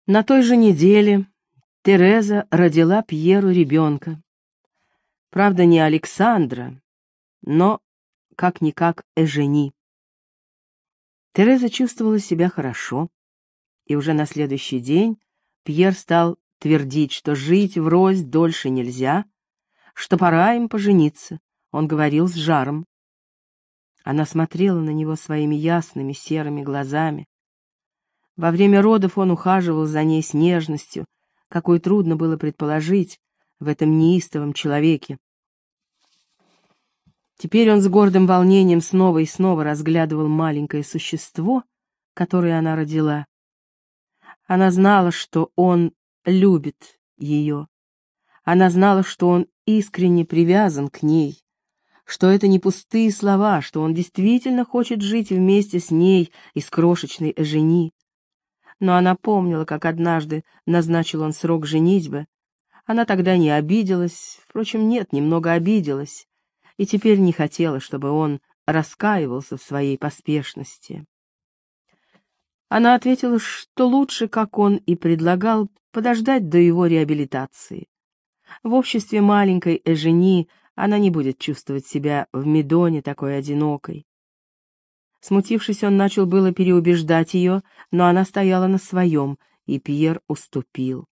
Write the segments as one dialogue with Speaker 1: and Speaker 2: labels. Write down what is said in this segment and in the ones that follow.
Speaker 1: На той же неделе Тереза родила Пьеру ребенка. Правда, не Александра, но как-никак Эжени. Тереза чувствовала себя хорошо, и уже на следующий день Пьер стал твердить, что жить врозь дольше нельзя, что пора им пожениться. Он говорил с жаром. Она смотрела на него своими ясными серыми глазами. Во время родов он ухаживал за ней с нежностью, какой трудно было предположить в этом неистовом человеке. Теперь он с гордым волнением снова и снова разглядывал маленькое существо, которое она родила. Она знала, что он любит ее. Она знала, что он искренне привязан к ней, что это не пустые слова, что он действительно хочет жить вместе с ней и с крошечной Эжени. Но она помнила, как однажды назначил он срок женитьбы. Она тогда не обиделась, впрочем, нет, немного обиделась, и теперь не хотела, чтобы он раскаивался в своей поспешности. Она ответила, что лучше, как он и предлагал, подождать до его реабилитации. В обществе маленькой Эжени она не будет чувствовать себя в Медоне такой одинокой. Смутившись, он начал было переубеждать ее, но она стояла на своем, и Пьер уступил.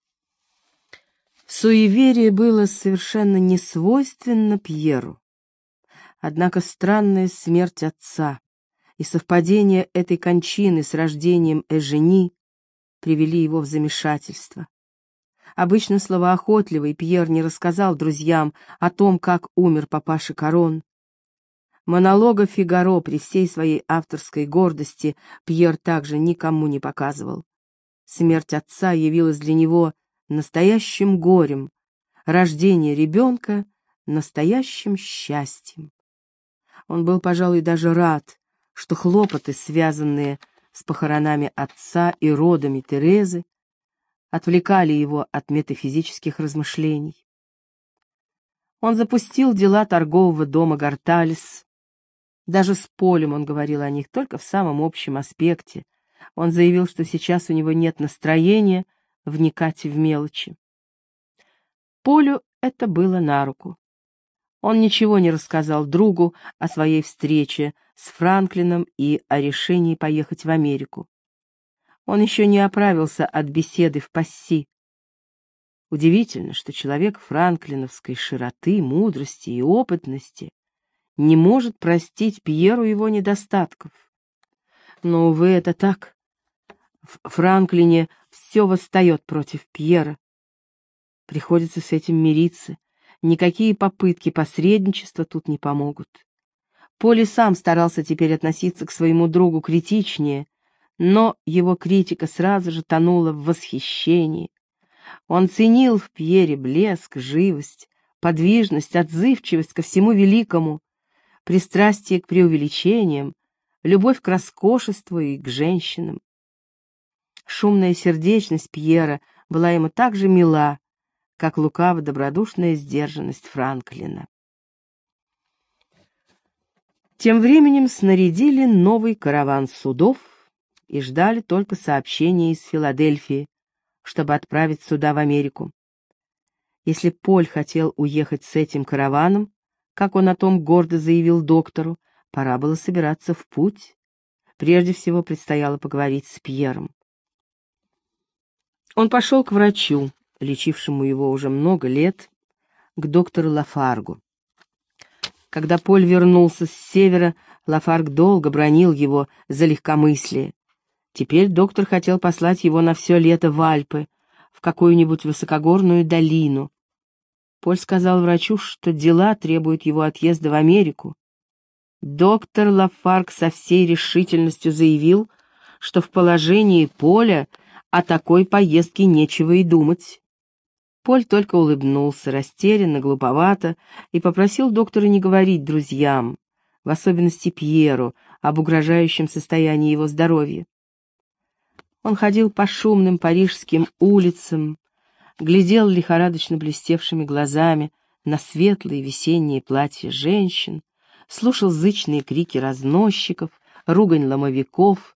Speaker 1: Суеверие было совершенно не свойственно Пьеру. Однако странная смерть отца и совпадение этой кончины с рождением Эжени привели его в замешательство. Обычно словоохотливый Пьер не рассказал друзьям о том, как умер папаша Корон. Монолога Фигаро при всей своей авторской гордости Пьер также никому не показывал. Смерть отца явилась для него настоящим горем, рождение ребенка — настоящим счастьем. Он был, пожалуй, даже рад, что хлопоты, связанные с похоронами отца и родами Терезы, отвлекали его от метафизических размышлений. Он запустил дела торгового дома Горталес. Даже с Полем он говорил о них только в самом общем аспекте. Он заявил, что сейчас у него нет настроения вникать в мелочи. Полю это было на руку. Он ничего не рассказал другу о своей встрече с Франклином и о решении поехать в Америку. Он еще не оправился от беседы в Пасси. Удивительно, что человек франклиновской широты, мудрости и опытности не может простить Пьеру его недостатков. Но, увы, это так. В Франклине все восстает против Пьера. Приходится с этим мириться. Никакие попытки посредничества тут не помогут. Поли сам старался теперь относиться к своему другу критичнее, но его критика сразу же тонула в восхищении. Он ценил в Пьере блеск, живость, подвижность, отзывчивость ко всему великому, пристрастие к преувеличениям, любовь к роскошеству и к женщинам. Шумная сердечность Пьера была ему так же мила, как лукаво-добродушная сдержанность Франклина. Тем временем снарядили новый караван судов и ждали только сообщения из Филадельфии, чтобы отправить суда в Америку. Если Поль хотел уехать с этим караваном, как он о том гордо заявил доктору, пора было собираться в путь. Прежде всего предстояло поговорить с Пьером. Он пошел к врачу, лечившему его уже много лет, к доктору Лафаргу. Когда Поль вернулся с севера, Лафарг долго бранил его за легкомыслие. Теперь доктор хотел послать его на все лето в Альпы, в какую-нибудь высокогорную долину. Поль сказал врачу, что дела требуют его отъезда в Америку. Доктор Лафарг со всей решительностью заявил, что в положении Поля о такой поездке нечего и думать. Поль только улыбнулся, растерянно, глуповато, и попросил доктора не говорить друзьям, в особенности Пьеру, об угрожающем состоянии его здоровья. Он ходил по шумным парижским улицам, глядел лихорадочно блестевшими глазами на светлые весенние платья женщин, слушал зычные крики разносчиков, ругань ломовиков,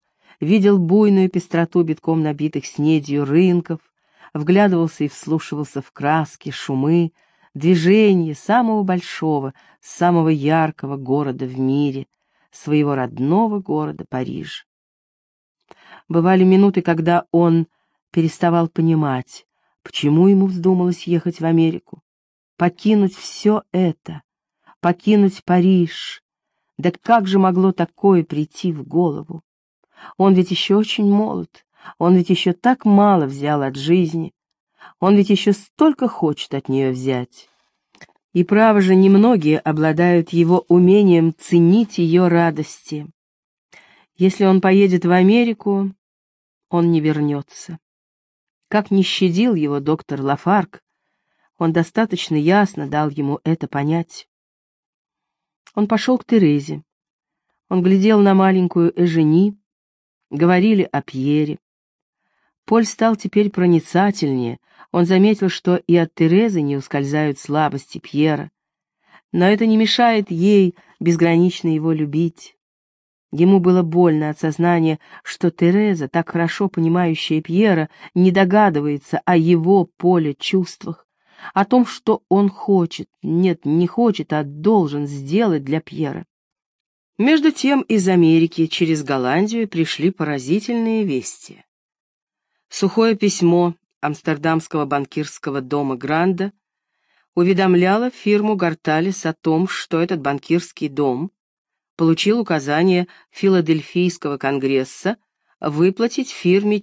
Speaker 1: видел буйную пестроту битком набитых снедью рынков, вглядывался и вслушивался в краски, шумы, движение самого большого, самого яркого города в мире, своего родного города Парижа. Бывали минуты, когда он переставал понимать, почему ему вздумалось ехать в Америку, покинуть все это, покинуть Париж. Да как же могло такое прийти в голову? Он ведь еще очень молод, он ведь еще так мало взял от жизни, он ведь еще столько хочет от нее взять. И право же, немногие обладают его умением ценить ее радости. Если он поедет в Америку, он не вернется. Как ни щадил его доктор Лафарг, он достаточно ясно дал ему это понять. Он пошел к Терезе. Он глядел на маленькую Эжени, говорили о Пьере. Поль стал теперь проницательнее, он заметил, что и от Терезы не ускользают слабости Пьера, но это не мешает ей безгранично его любить. Ему было больно от сознания, что Тереза, так хорошо понимающая Пьера, не догадывается о его Поле чувствах, о том, что он хочет, нет, не хочет, а должен сделать для Пьера. Между тем из Америки через Голландию пришли поразительные вести. Сухое письмо Амстердамского банкирского дома Гранда уведомляло фирму Гарталес о том, что этот банкирский дом получил указание Филадельфийского конгресса выплатить фирме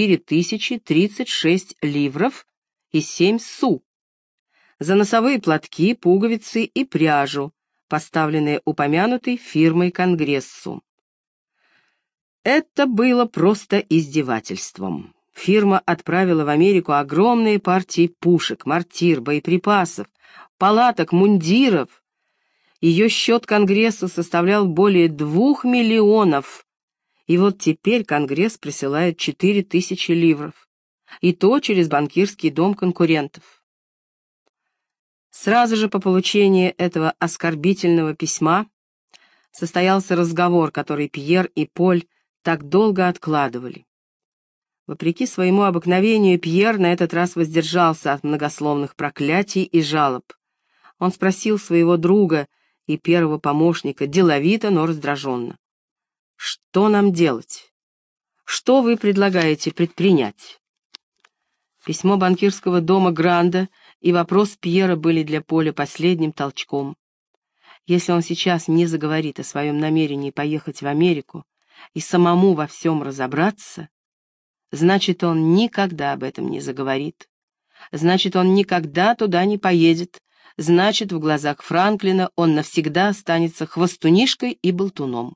Speaker 1: 4036 ливров и 7 су за носовые платки, пуговицы и пряжу, поставленные упомянутой фирмой конгрессу. Это было просто издевательством. Фирма отправила в Америку огромные партии пушек, мортир, боеприпасов, палаток, мундиров. Ее счет Конгрессу составлял более 2 миллионов. И вот теперь Конгресс присылает 4000 ливров. И то через банкирский дом конкурентов. Сразу же по получении этого оскорбительного письма состоялся разговор, который Пьер и Поль так долго откладывали. Вопреки своему обыкновению, Пьер на этот раз воздержался от многословных проклятий и жалоб. Он спросил своего друга и первого помощника деловито, но раздраженно: «Что нам делать? Что вы предлагаете предпринять?» Письмо банкирского дома Гранда и вопрос Пьера были для Поля последним толчком. Если он сейчас не заговорит о своем намерении поехать в Америку и самому во всем разобраться, значит, он никогда об этом не заговорит. Значит, он никогда туда не поедет. Значит, в глазах Франклина он навсегда останется хвостунишкой и болтуном.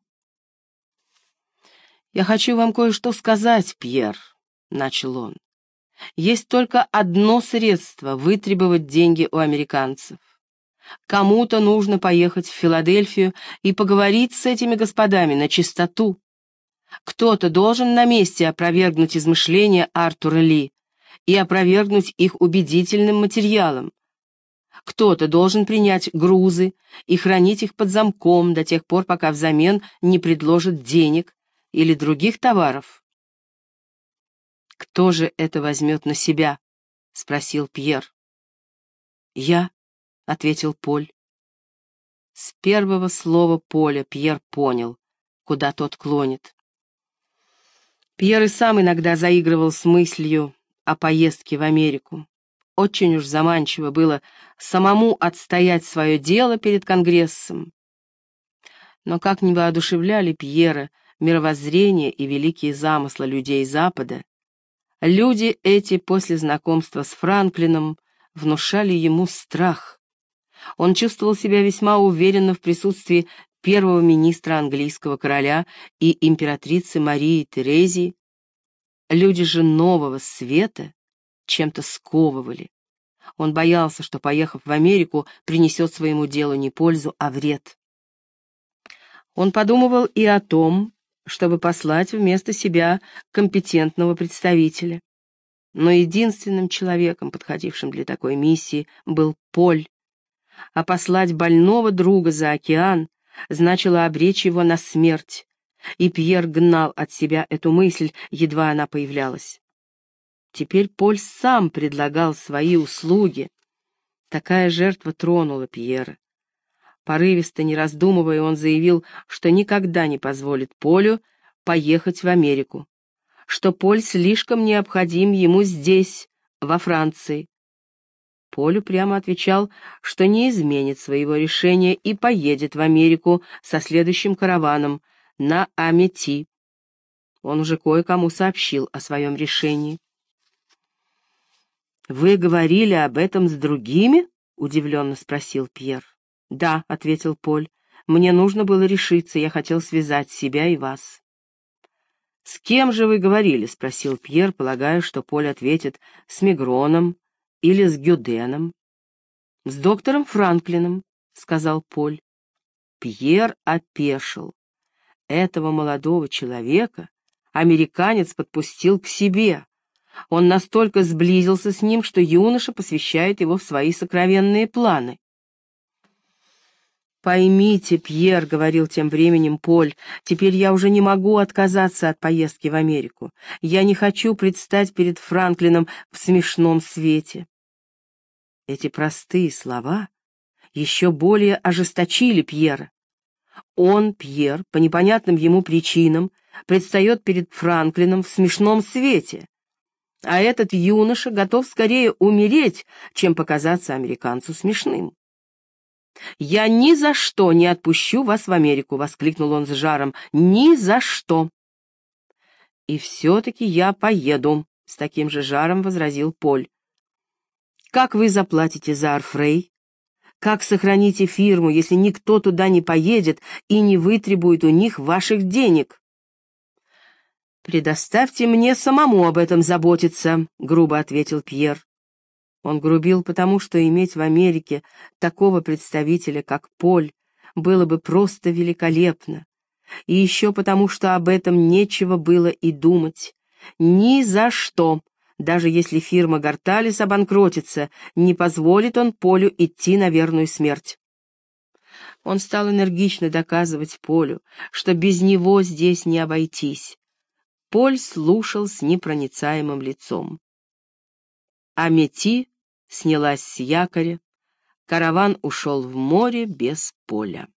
Speaker 1: «Я хочу вам кое-что сказать, Пьер», — начал он. «Есть только одно средство вытребовать деньги у американцев. Кому-то нужно поехать в Филадельфию и поговорить с этими господами на чистоту. Кто-то должен на месте опровергнуть измышления Артура Ли и опровергнуть их убедительным материалом. Кто-то должен принять грузы и хранить их под замком до тех пор, пока взамен не предложат денег или других товаров». «Кто же это возьмет на себя?» — спросил Пьер. «Я», — ответил Поль. С первого слова Поля Пьер понял, куда тот клонит. Пьер и сам иногда заигрывал с мыслью о поездке в Америку. Очень уж заманчиво было самому отстоять свое дело перед Конгрессом. Но как ни воодушевляли Пьера мировоззрение и великие замыслы людей Запада, люди эти после знакомства с Франклином внушали ему страх. Он чувствовал себя весьма уверенно в присутствии первого министра английского короля и императрицы Марии Терезии. Люди же нового света чем-то сковывали. Он боялся, что, поехав в Америку, принесет своему делу не пользу, а вред. Он подумывал и о том, чтобы послать вместо себя компетентного представителя. Но единственным человеком, подходившим для такой миссии, был Поль, а послать больного друга за океан значило обречь его на смерть, и Пьер гнал от себя эту мысль, едва она появлялась. Теперь Поль сам предлагал свои услуги. Такая жертва тронула Пьера. Порывисто, не раздумывая, он заявил, что никогда не позволит Полю поехать в Америку, что Поль слишком необходим ему здесь, во Франции. Поль прямо отвечал, что не изменит своего решения и поедет в Америку со следующим караваном на Амети. Он уже кое-кому сообщил о своем решении. «Вы говорили об этом с другими?» — удивленно спросил Пьер. «Да», — ответил Поль, — «мне нужно было решиться, я хотел связать себя и вас». «С кем же вы говорили?» — спросил Пьер, полагая, что Поль ответит «с Мегроном» или «с Гюденом». «С доктором Франклином», — сказал Поль. Пьер опешил. Этого молодого человека американец подпустил к себе. Он настолько сблизился с ним, что юноша посвящает его в свои сокровенные планы. «Поймите, Пьер, — говорил тем временем Поль, — теперь я уже не могу отказаться от поездки в Америку. Я не хочу предстать перед Франклином в смешном свете». Эти простые слова еще более ожесточили Пьера. Он, Пьер, по непонятным ему причинам, предстает перед Франклином в смешном свете, а этот юноша готов скорее умереть, чем показаться американцу смешным. «Я ни за что не отпущу вас в Америку!» — воскликнул он с жаром. «Ни за что!» «И все-таки я поеду!» — с таким же жаром возразил Поль. «Как вы заплатите за Арфрей? Как сохраните фирму, если никто туда не поедет и не вытребует у них ваших денег?» «Предоставьте мне самому об этом заботиться», — грубо ответил Пьер. Он грубил потому, что иметь в Америке такого представителя, как Поль, было бы просто великолепно. И еще потому, что об этом нечего было и думать. Ни за что, даже если фирма Горталес обанкротится, не позволит он Полю идти на верную смерть. Он стал энергично доказывать Полю, что без него здесь не обойтись. Поль слушал с непроницаемым лицом. Амети снялась с якоря, караван ушел в море без Поля.